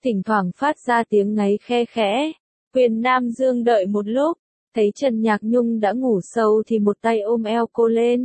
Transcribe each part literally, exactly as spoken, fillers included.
thỉnh thoảng phát ra tiếng ngáy khe khẽ. Quyền Nam Dương đợi một lúc, thấy Trần Nhạc Nhung đã ngủ sâu thì một tay ôm eo cô lên.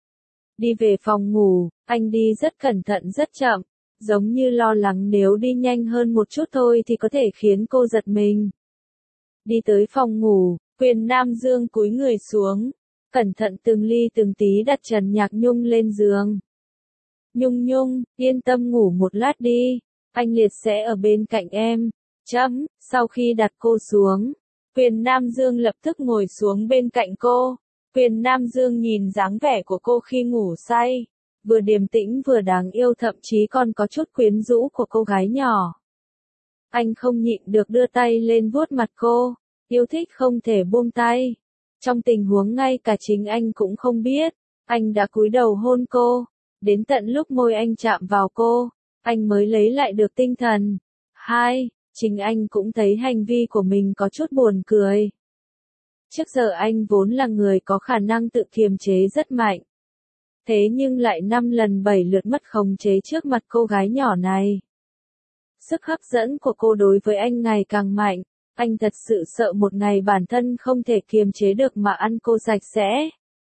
Đi về phòng ngủ, anh đi rất cẩn thận rất chậm, giống như lo lắng nếu đi nhanh hơn một chút thôi thì có thể khiến cô giật mình. Đi tới phòng ngủ, Quyền Nam Dương cúi người xuống, cẩn thận từng ly từng tí đặt Trần Nhạc Nhung lên giường. Nhung Nhung, yên tâm ngủ một lát đi, anh Liệt sẽ ở bên cạnh em. Chấm, sau khi đặt cô xuống, Quyền Nam Dương lập tức ngồi xuống bên cạnh cô. Quyền Nam Dương nhìn dáng vẻ của cô khi ngủ say, vừa điềm tĩnh vừa đáng yêu, thậm chí còn có chút quyến rũ của cô gái nhỏ. Anh không nhịn được đưa tay lên vuốt mặt cô, yêu thích không thể buông tay. Trong tình huống ngay cả chính anh cũng không biết, anh đã cúi đầu hôn cô, đến tận lúc môi anh chạm vào cô, anh mới lấy lại được tinh thần. Hai, chính anh cũng thấy hành vi của mình có chút buồn cười. Trước giờ anh vốn là người có khả năng tự kiềm chế rất mạnh. Thế nhưng lại năm lần bảy lượt mất khống chế trước mặt cô gái nhỏ này. Sức hấp dẫn của cô đối với anh ngày càng mạnh, anh thật sự sợ một ngày bản thân không thể kiềm chế được mà ăn cô sạch sẽ.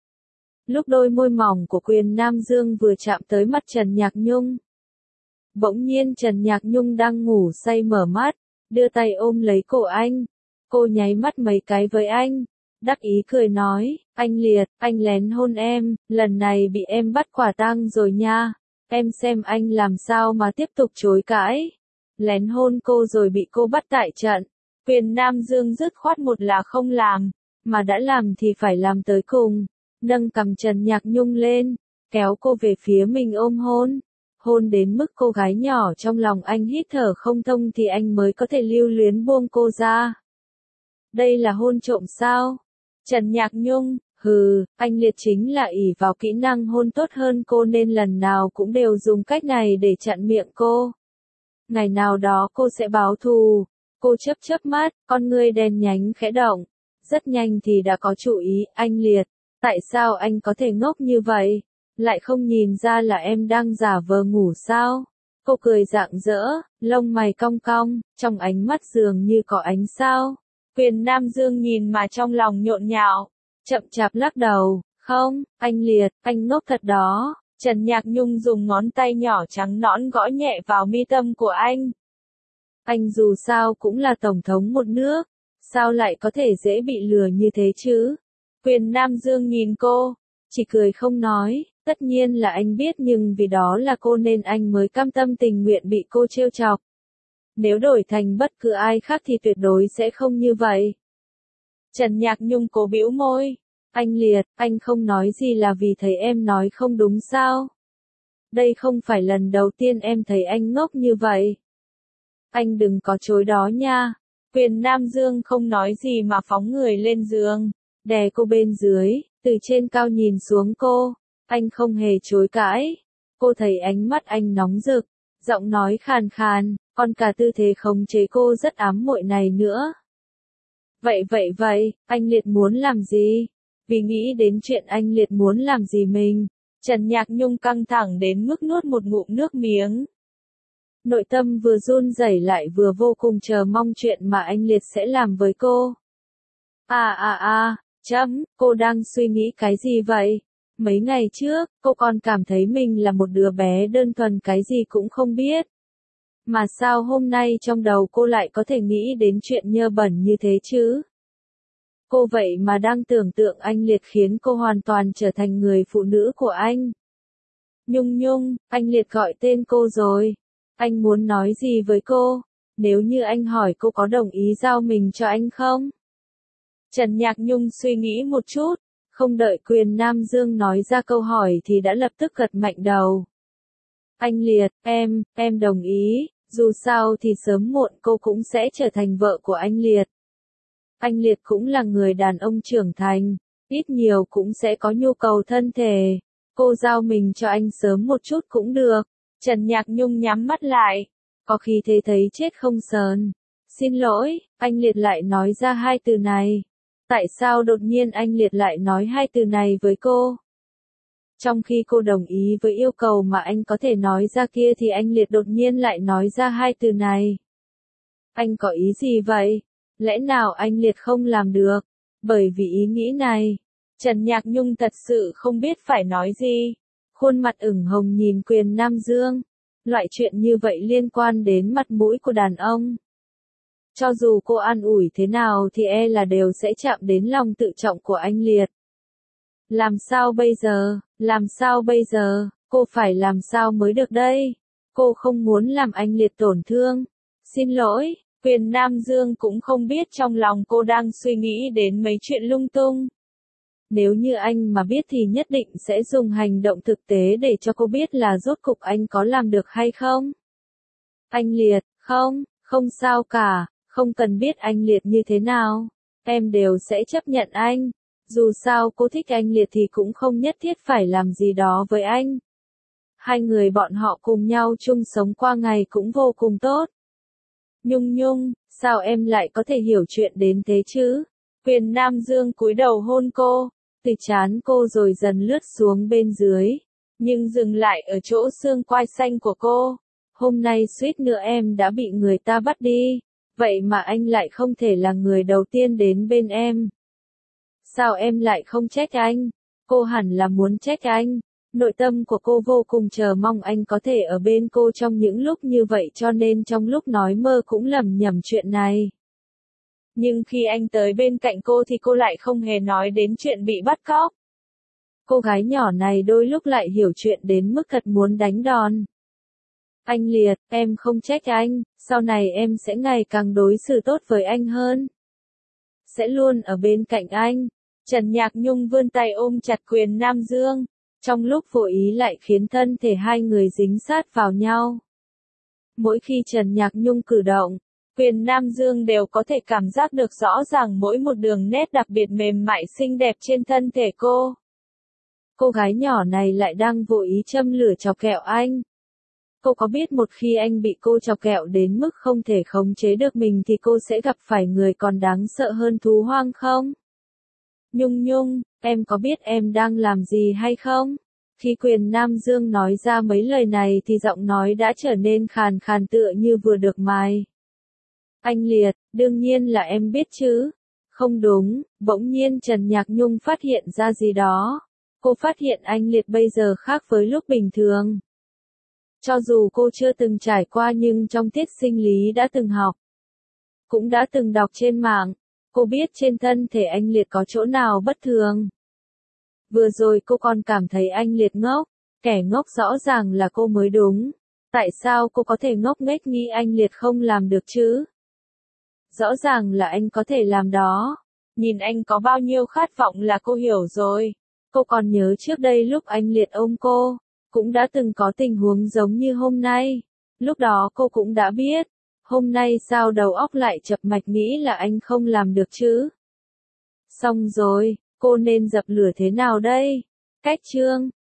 Lúc đôi môi mỏng của Quyền Nam Dương vừa chạm tới mặt Trần Nhạc Nhung, bỗng nhiên Trần Nhạc Nhung đang ngủ say mở mắt, đưa tay ôm lấy cổ anh. Cô nháy mắt mấy cái với anh, đắc ý cười nói, anh Liệt, anh lén hôn em, lần này bị em bắt quả tang rồi nha, em xem anh làm sao mà tiếp tục chối cãi. Lén hôn cô rồi bị cô bắt tại trận. Quyền Nam Dương dứt khoát một là không làm, mà đã làm thì phải làm tới cùng. Nâng cằm Trần Nhạc Nhung lên, kéo cô về phía mình ôm hôn. Hôn đến mức cô gái nhỏ trong lòng anh hít thở không thông thì anh mới có thể lưu luyến buông cô ra. Đây là hôn trộm sao? Trần Nhạc Nhung, hừ, anh Liệt chính là ỷ vào kỹ năng hôn tốt hơn cô nên lần nào cũng đều dùng cách này để chặn miệng cô. Ngày nào đó cô sẽ báo thù. Cô chớp chớp mắt, con ngươi đen nhánh khẽ động. Rất nhanh thì đã có chủ ý, anh Liệt, tại sao anh có thể ngốc như vậy? Lại không nhìn ra là em đang giả vờ ngủ sao? Cô cười rạng rỡ, lông mày cong cong, trong ánh mắt dường như có ánh sao. Quyền Nam Dương nhìn mà trong lòng nhộn nhạo, chậm chạp lắc đầu, không, anh Liệt, anh ngốc thật đó. Trần Nhạc Nhung dùng ngón tay nhỏ trắng nõn gõ nhẹ vào mi tâm của anh. Anh dù sao cũng là tổng thống một nước, sao lại có thể dễ bị lừa như thế chứ? Quyền Nam Dương nhìn cô, chỉ cười không nói, tất nhiên là anh biết nhưng vì đó là cô nên anh mới cam tâm tình nguyện bị cô trêu chọc. Nếu đổi thành bất cứ ai khác thì tuyệt đối sẽ không như vậy. Trần Nhạc Nhung cố bĩu môi, anh Liệt, anh không nói gì là vì thấy em nói không đúng sao? Đây không phải lần đầu tiên em thấy anh ngốc như vậy. Anh đừng có chối đó nha. Quyền Nam Dương không nói gì mà phóng người lên giường, đè cô bên dưới, từ trên cao nhìn xuống cô. Anh không hề chối cãi. Cô thấy ánh mắt anh nóng rực, giọng nói khàn khàn, còn cả tư thế khống chế cô rất ám muội này nữa. Vậy vậy vậy, anh Liệt muốn làm gì? Vì nghĩ đến chuyện anh Liệt muốn làm gì mình, Trần Nhạc Nhung căng thẳng đến mức nuốt một ngụm nước miếng. Nội tâm vừa run rẩy lại vừa vô cùng chờ mong chuyện mà anh Liệt sẽ làm với cô. À à à, chấm, cô đang suy nghĩ cái gì vậy? Mấy ngày trước, cô còn cảm thấy mình là một đứa bé đơn thuần cái gì cũng không biết. Mà sao hôm nay trong đầu cô lại có thể nghĩ đến chuyện nhơ bẩn như thế chứ? Cô vậy mà đang tưởng tượng anh Liệt khiến cô hoàn toàn trở thành người phụ nữ của anh. Nhung Nhung, anh Liệt gọi tên cô rồi. Anh muốn nói gì với cô? Nếu như anh hỏi cô có đồng ý giao mình cho anh không? Trần Nhạc Nhung suy nghĩ một chút, không đợi Quyền Nam Dương nói ra câu hỏi thì đã lập tức gật mạnh đầu. Anh Liệt, em, em đồng ý, dù sao thì sớm muộn cô cũng sẽ trở thành vợ của anh Liệt. Anh Liệt cũng là người đàn ông trưởng thành, ít nhiều cũng sẽ có nhu cầu thân thể. Cô giao mình cho anh sớm một chút cũng được. Trần Nhạc Nhung nhắm mắt lại, có khi thế thấy chết không sờn. Xin lỗi, anh Liệt lại nói ra hai từ này. Tại sao đột nhiên anh Liệt lại nói hai từ này với cô? Trong khi cô đồng ý với yêu cầu mà anh có thể nói ra kia thì anh Liệt đột nhiên lại nói ra hai từ này. Anh có ý gì vậy? Lẽ nào anh Liệt không làm được? Bởi vì ý nghĩ này, Trần Nhạc Nhung thật sự không biết phải nói gì. Khuôn mặt ửng hồng nhìn Quyền Nam Dương. Loại chuyện như vậy liên quan đến mặt mũi của đàn ông. Cho dù cô an ủi thế nào thì e là đều sẽ chạm đến lòng tự trọng của anh Liệt. Làm sao bây giờ, làm sao bây giờ, cô phải làm sao mới được đây? Cô không muốn làm anh Liệt tổn thương. Xin lỗi, Quyền Nam Dương cũng không biết trong lòng cô đang suy nghĩ đến mấy chuyện lung tung. Nếu như anh mà biết thì nhất định sẽ dùng hành động thực tế để cho cô biết là rốt cục anh có làm được hay không. Anh Liệt, không, không sao cả, không cần biết anh Liệt như thế nào. Em đều sẽ chấp nhận anh. Dù sao cô thích anh Liệt thì cũng không nhất thiết phải làm gì đó với anh. Hai người bọn họ cùng nhau chung sống qua ngày cũng vô cùng tốt. Nhung Nhung, sao em lại có thể hiểu chuyện đến thế chứ? Quyền Nam Dương cúi đầu hôn cô, từ trán cô rồi dần lướt xuống bên dưới, nhưng dừng lại ở chỗ xương quai xanh của cô. Hôm nay suýt nữa em đã bị người ta bắt đi, vậy mà anh lại không thể là người đầu tiên đến bên em. Sao em lại không trách anh? Cô hẳn là muốn trách anh. Nội tâm của cô vô cùng chờ mong anh có thể ở bên cô trong những lúc như vậy cho nên trong lúc nói mơ cũng lầm nhầm chuyện này. Nhưng khi anh tới bên cạnh cô thì cô lại không hề nói đến chuyện bị bắt cóc. Cô gái nhỏ này đôi lúc lại hiểu chuyện đến mức thật muốn đánh đòn. Anh Liệt, em không trách anh, sau này em sẽ ngày càng đối xử tốt với anh hơn. Sẽ luôn ở bên cạnh anh. Trần Nhạc Nhung vươn tay ôm chặt Quyền Nam Dương. Trong lúc vô ý lại khiến thân thể hai người dính sát vào nhau. Mỗi khi Trần Nhạc Nhung cử động, Quyền Nam Dương đều có thể cảm giác được rõ ràng mỗi một đường nét đặc biệt mềm mại xinh đẹp trên thân thể cô. Cô gái nhỏ này lại đang vô ý châm lửa chọc ghẹo anh. Cô có biết một khi anh bị cô chọc ghẹo đến mức không thể khống chế được mình thì cô sẽ gặp phải người còn đáng sợ hơn thú hoang không? Nhung Nhung, em có biết em đang làm gì hay không? Khi Quyền Nam Dương nói ra mấy lời này thì giọng nói đã trở nên khàn khàn tựa như vừa được mài. Anh Liệt, đương nhiên là em biết chứ. Không đúng, bỗng nhiên Trần Nhạc Nhung phát hiện ra gì đó. Cô phát hiện anh Liệt bây giờ khác với lúc bình thường. Cho dù cô chưa từng trải qua nhưng trong tiết sinh lý đã từng học. Cũng đã từng đọc trên mạng. Cô biết trên thân thể anh Liệt có chỗ nào bất thường. Vừa rồi cô còn cảm thấy anh Liệt ngốc. Kẻ ngốc rõ ràng là cô mới đúng. Tại sao cô có thể ngốc nghếch nghĩ anh Liệt không làm được chứ? Rõ ràng là anh có thể làm đó. Nhìn anh có bao nhiêu khát vọng là cô hiểu rồi. Cô còn nhớ trước đây lúc anh Liệt ôm cô, cũng đã từng có tình huống giống như hôm nay. Lúc đó cô cũng đã biết. Hôm nay sao đầu óc lại chập mạch nghĩ là anh không làm được chứ? Xong rồi, cô nên dập lửa thế nào đây? Cách chương